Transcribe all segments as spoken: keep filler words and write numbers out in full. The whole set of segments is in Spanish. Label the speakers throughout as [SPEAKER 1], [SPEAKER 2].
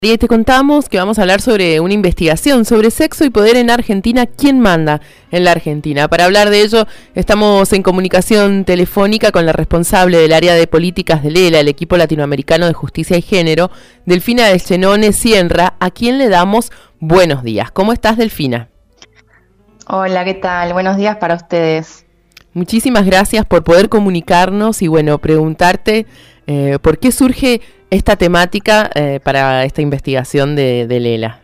[SPEAKER 1] Y te contamos que vamos a hablar sobre una investigación sobre sexo y poder en Argentina. ¿Quién manda en la Argentina? Para hablar de ello, estamos en comunicación telefónica con la responsable del área de políticas del E L A, el equipo latinoamericano de justicia y género, Delfina Deschenone Cienra, a quien le damos buenos días. ¿Cómo estás, Delfina?
[SPEAKER 2] Hola, ¿qué tal? Buenos días para ustedes.
[SPEAKER 1] Muchísimas gracias por poder comunicarnos y, bueno, preguntarte eh, por qué surge esta temática eh, para esta investigación de, del E L A.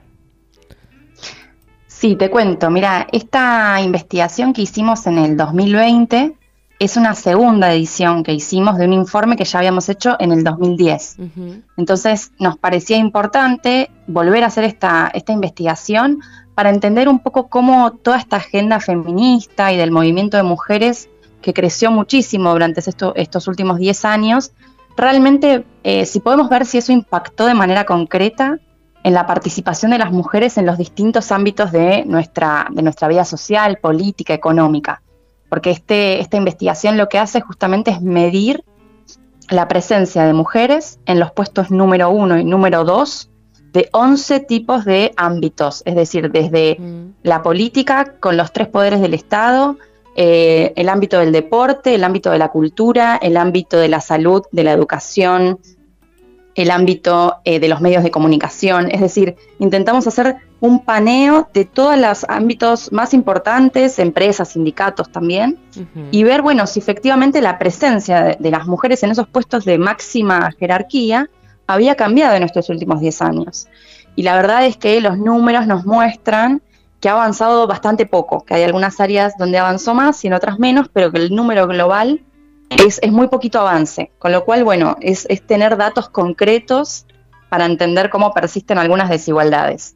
[SPEAKER 2] Sí, te cuento. Mira, esta investigación que hicimos en el dos mil veinte es una segunda edición que hicimos de un informe que ya habíamos hecho en el dos mil diez. Uh-huh. Entonces nos parecía importante volver a hacer esta, esta investigación para entender un poco cómo toda esta agenda feminista y del movimiento de mujeres, que creció muchísimo durante esto, estos últimos diez años, realmente, eh, si podemos ver si eso impactó de manera concreta en la participación de las mujeres en los distintos ámbitos de nuestra, de nuestra vida social, política, económica. Porque este, esta investigación lo que hace justamente es medir la presencia de mujeres en los puestos número uno y número dos de once tipos de ámbitos, es decir, desde mm. la política con los tres poderes del Estado, Eh, el ámbito del deporte, el ámbito de la cultura, el ámbito de la salud, de la educación, el ámbito eh, de los medios de comunicación. Es decir, intentamos hacer un paneo de todos los ámbitos más importantes, empresas, sindicatos también, uh-huh. y ver, bueno, si efectivamente la presencia de, de las mujeres en esos puestos de máxima jerarquía había cambiado en estos últimos diez años. Y la verdad es que los números nos muestran que ha avanzado bastante poco, que hay algunas áreas donde avanzó más y en otras menos, pero que el número global es, es muy poquito avance, con lo cual, bueno, es, es tener datos concretos para entender cómo persisten algunas desigualdades.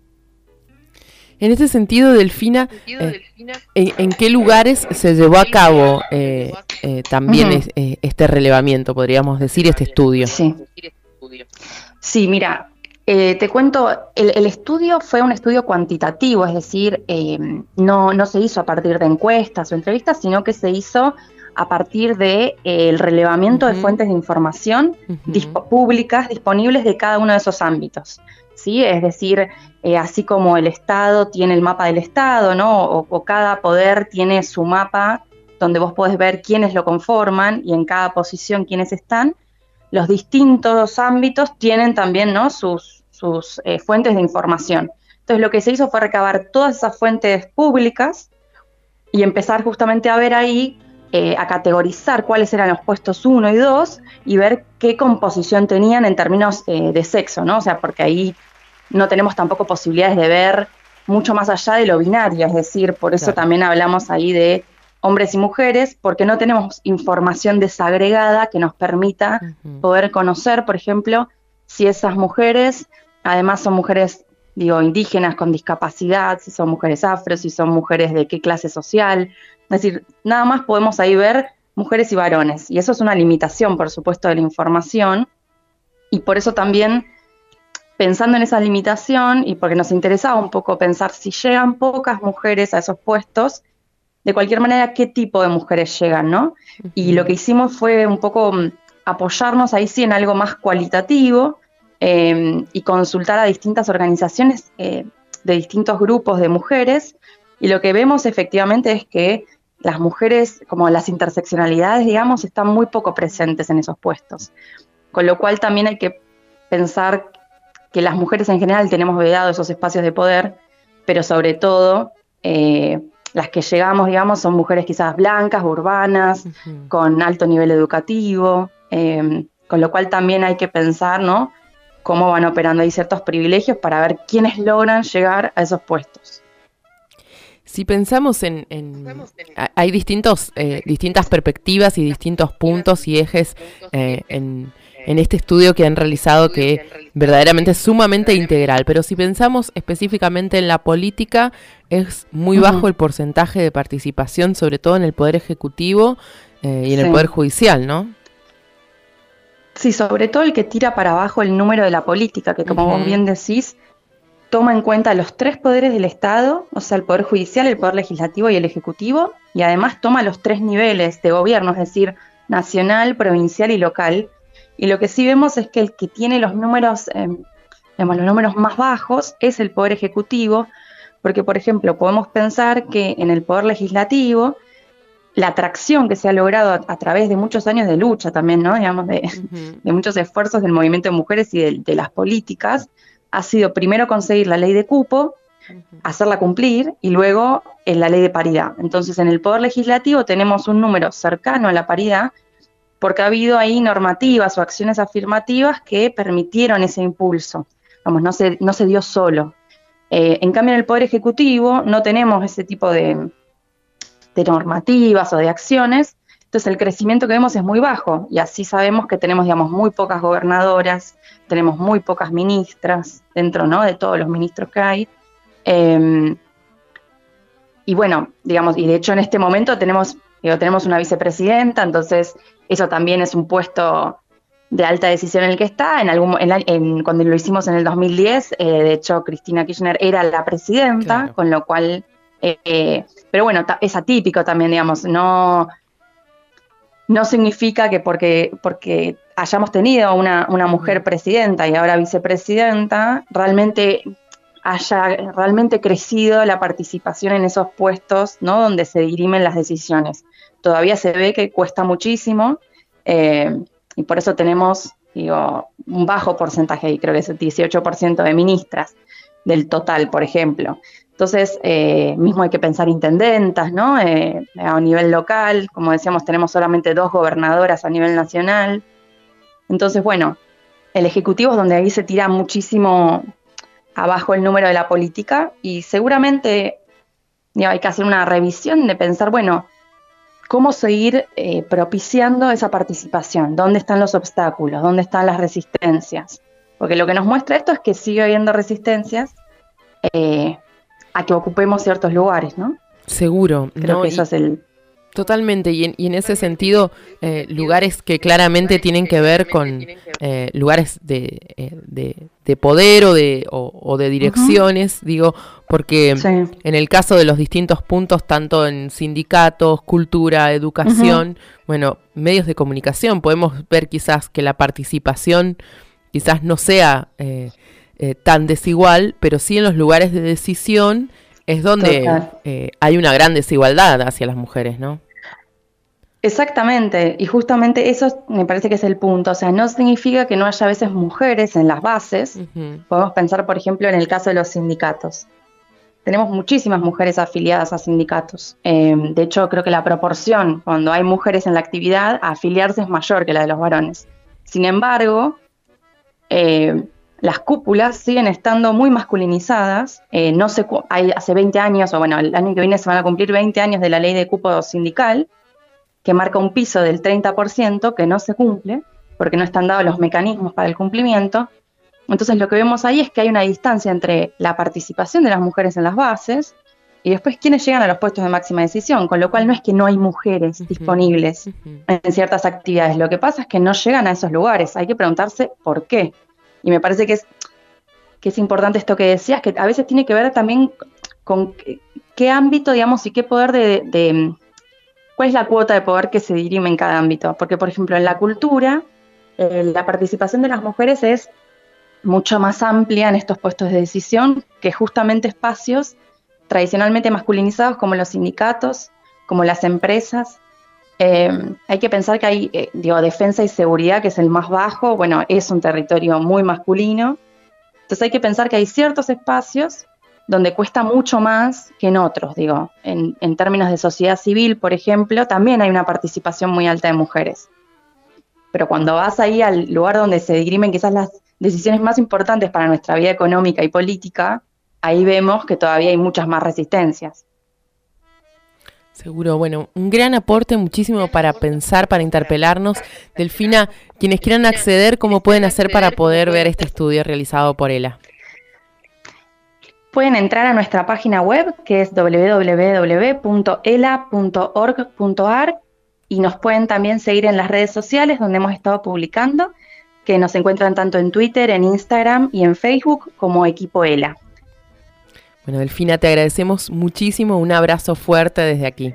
[SPEAKER 1] En ese sentido, Delfina, eh, ¿en, ¿en qué lugares se llevó a cabo eh, eh, también uh-huh. es, eh, este relevamiento, podríamos decir, este estudio?
[SPEAKER 2] Sí, sí, mira, Eh, te cuento, el, el estudio fue un estudio cuantitativo, es decir, eh, no, no se hizo a partir de encuestas o entrevistas, sino que se hizo a partir de eh, el relevamiento uh-huh. de fuentes de información uh-huh. disp- públicas disponibles de cada uno de esos ámbitos, ¿sí? Es decir, eh, así como el Estado tiene el mapa del Estado, ¿no? O, o cada poder tiene su mapa donde vos podés ver quiénes lo conforman y en cada posición quiénes están. Los distintos ámbitos tienen también, ¿no? sus, sus eh, fuentes de información. Entonces lo que se hizo fue recabar todas esas fuentes públicas y empezar justamente a ver ahí, eh, a categorizar cuáles eran los puestos uno y dos y ver qué composición tenían en términos eh, de sexo, ¿no? O sea, porque ahí no tenemos tampoco posibilidades de ver mucho más allá de lo binario, es decir, por eso claro. también hablamos ahí de hombres y mujeres, porque no tenemos información desagregada que nos permita uh-huh. poder conocer, por ejemplo, si esas mujeres, además son mujeres, digo, indígenas con discapacidad, si son mujeres afro, si son mujeres de qué clase social. Es decir, nada más podemos ahí ver mujeres y varones, y eso es una limitación, por supuesto, de la información, y por eso también, pensando en esa limitación, y porque nos interesaba un poco pensar si llegan pocas mujeres a esos puestos, de cualquier manera, qué tipo de mujeres llegan, ¿no? Uh-huh. Y lo que hicimos fue un poco um, apoyarnos ahí sí en algo más cualitativo eh, y consultar a distintas organizaciones eh, de distintos grupos de mujeres, y lo que vemos efectivamente es que las mujeres, como las interseccionalidades, digamos, están muy poco presentes en esos puestos, con lo cual también hay que pensar que las mujeres en general tenemos vedado esos espacios de poder, pero sobre todo eh, las que llegamos, digamos, son mujeres quizás blancas, urbanas, uh-huh. con alto nivel educativo, eh, con lo cual también hay que pensar, ¿no?, cómo van operando ahí ciertos privilegios para ver quiénes logran llegar a esos puestos.
[SPEAKER 1] Si pensamos en... en hay distintos, eh, distintas perspectivas y distintos puntos y ejes eh, en... en este estudio que han realizado, que verdaderamente es sumamente integral, pero si pensamos específicamente en la política, es muy uh-huh. bajo el porcentaje de participación, sobre todo en el Poder Ejecutivo eh, y en sí. el Poder Judicial, ¿no?
[SPEAKER 2] Sí, sobre todo el que tira para abajo el número de la política, que como uh-huh. vos bien decís, toma en cuenta los tres poderes del Estado, o sea, el Poder Judicial, el Poder Legislativo y el Ejecutivo, y además toma los tres niveles de gobierno, es decir, nacional, provincial y local. Y lo que sí vemos es que el que tiene los números eh, digamos, los números más bajos es el Poder Ejecutivo, porque, por ejemplo, podemos pensar que en el Poder Legislativo, la atracción que se ha logrado a, a través de muchos años de lucha también, ¿no? Digamos, de, uh-huh. de muchos esfuerzos del movimiento de mujeres y de, de las políticas, ha sido primero conseguir la ley de cupo, uh-huh. hacerla cumplir, y luego en la ley de paridad. Entonces, en el Poder Legislativo tenemos un número cercano a la paridad, porque ha habido ahí normativas o acciones afirmativas que permitieron ese impulso. Vamos, no se, no se dio solo. Eh, en cambio, en el Poder Ejecutivo no tenemos ese tipo de, de normativas o de acciones, entonces el crecimiento que vemos es muy bajo, y así sabemos que tenemos, digamos, muy pocas gobernadoras, tenemos muy pocas ministras dentro, ¿no?, de todos los ministros que hay. Eh, y bueno, digamos, y de hecho en este momento tenemos, digo, tenemos una vicepresidenta, entonces eso también es un puesto de alta decisión en el que está. En algún, en la, en, cuando lo hicimos en el dos mil diez, eh, de hecho Cristina Kirchner era la presidenta, claro. con lo cual, eh, pero bueno, ta, es atípico también, digamos, no, no significa que porque, porque hayamos tenido una, una mujer presidenta y ahora vicepresidenta, realmente haya realmente crecido la participación en esos puestos, ¿no?, donde se dirimen las decisiones. Todavía se ve que cuesta muchísimo, eh, y por eso tenemos, digo, un bajo porcentaje, y creo que es el dieciocho por ciento de ministras del total, por ejemplo. Entonces, eh, mismo hay que pensar intendentas, ¿no? Eh, a nivel local, como decíamos, tenemos solamente dos gobernadoras a nivel nacional. Entonces, bueno, el Ejecutivo es donde ahí se tira muchísimo abajo el número de la política, y seguramente, digo, hay que hacer una revisión de pensar, bueno, cómo seguir eh, propiciando esa participación, dónde están los obstáculos, dónde están las resistencias, porque lo que nos muestra esto es que sigue habiendo resistencias eh, a que ocupemos ciertos lugares, ¿no?
[SPEAKER 1] Seguro.
[SPEAKER 2] Creo
[SPEAKER 1] no,
[SPEAKER 2] que eso
[SPEAKER 1] y,
[SPEAKER 2] es el...
[SPEAKER 1] Totalmente, y en, y en ese sentido, eh, lugares que claramente tienen que ver con eh, lugares de, eh, de, de poder o de, o, o de direcciones, uh-huh. digo, porque sí. en el caso de los distintos puntos, tanto en sindicatos, cultura, educación, uh-huh. bueno, medios de comunicación, podemos ver quizás que la participación quizás no sea eh, eh, tan desigual, pero sí en los lugares de decisión es donde eh, hay una gran desigualdad hacia las mujeres, ¿no?
[SPEAKER 2] Exactamente, y justamente eso me parece que es el punto. O sea, no significa que no haya a veces mujeres en las bases. Uh-huh. Podemos pensar, por ejemplo, en el caso de los sindicatos. Tenemos muchísimas mujeres afiliadas a sindicatos. Eh, de hecho, creo que la proporción cuando hay mujeres en la actividad a afiliarse es mayor que la de los varones. Sin embargo, eh, las cúpulas siguen estando muy masculinizadas. Eh, no sé, hay, hace veinte años, o bueno, el año que viene se van a cumplir veinte años de la ley de cupo sindical, que marca un piso del treinta por ciento que no se cumple, porque no están dados los mecanismos para el cumplimiento. Entonces lo que vemos ahí es que hay una distancia entre la participación de las mujeres en las bases y después quienes llegan a los puestos de máxima decisión, con lo cual no es que no hay mujeres uh-huh. disponibles uh-huh. en ciertas actividades. Lo que pasa es que no llegan a esos lugares. Hay que preguntarse por qué. Y me parece que es, que es importante esto que decías, que a veces tiene que ver también con qué, qué ámbito, digamos, y qué poder de, de... ¿Cuál es la cuota de poder que se dirime en cada ámbito? Porque, por ejemplo, en la cultura, eh, la participación de las mujeres es mucho más amplia en estos puestos de decisión que justamente espacios tradicionalmente masculinizados como los sindicatos, como las empresas. Eh, hay que pensar que hay, eh, digo, defensa y seguridad, que es el más bajo, bueno, es un territorio muy masculino. Entonces hay que pensar que hay ciertos espacios donde cuesta mucho más que en otros, digo. En, en términos de sociedad civil, por ejemplo, también hay una participación muy alta de mujeres. Pero cuando vas ahí al lugar donde se dirimen quizás las decisiones más importantes para nuestra vida económica y política, ahí vemos que todavía hay muchas más resistencias.
[SPEAKER 1] Seguro, bueno, un gran aporte, muchísimo para pensar, para interpelarnos. Delfina, quienes quieran acceder, ¿cómo pueden hacer para poder ver este estudio realizado por ELA?
[SPEAKER 2] Pueden entrar a nuestra página web, que es doble u doble u doble u punto ela punto org punto a r, y nos pueden también seguir en las redes sociales donde hemos estado publicando, que nos encuentran tanto en Twitter, en Instagram y en Facebook como Equipo ELA.
[SPEAKER 1] Bueno, Delfina, te agradecemos muchísimo, un abrazo fuerte desde aquí.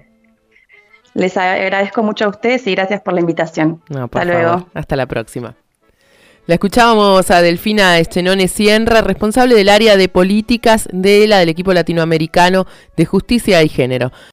[SPEAKER 2] Les agradezco mucho a ustedes y gracias por la invitación.
[SPEAKER 1] No, por
[SPEAKER 2] Hasta
[SPEAKER 1] favor.
[SPEAKER 2] luego.
[SPEAKER 1] Hasta la próxima. La escuchábamos a Delfina Eschenone Sierra, responsable del área de políticas de la del equipo latinoamericano de justicia y género.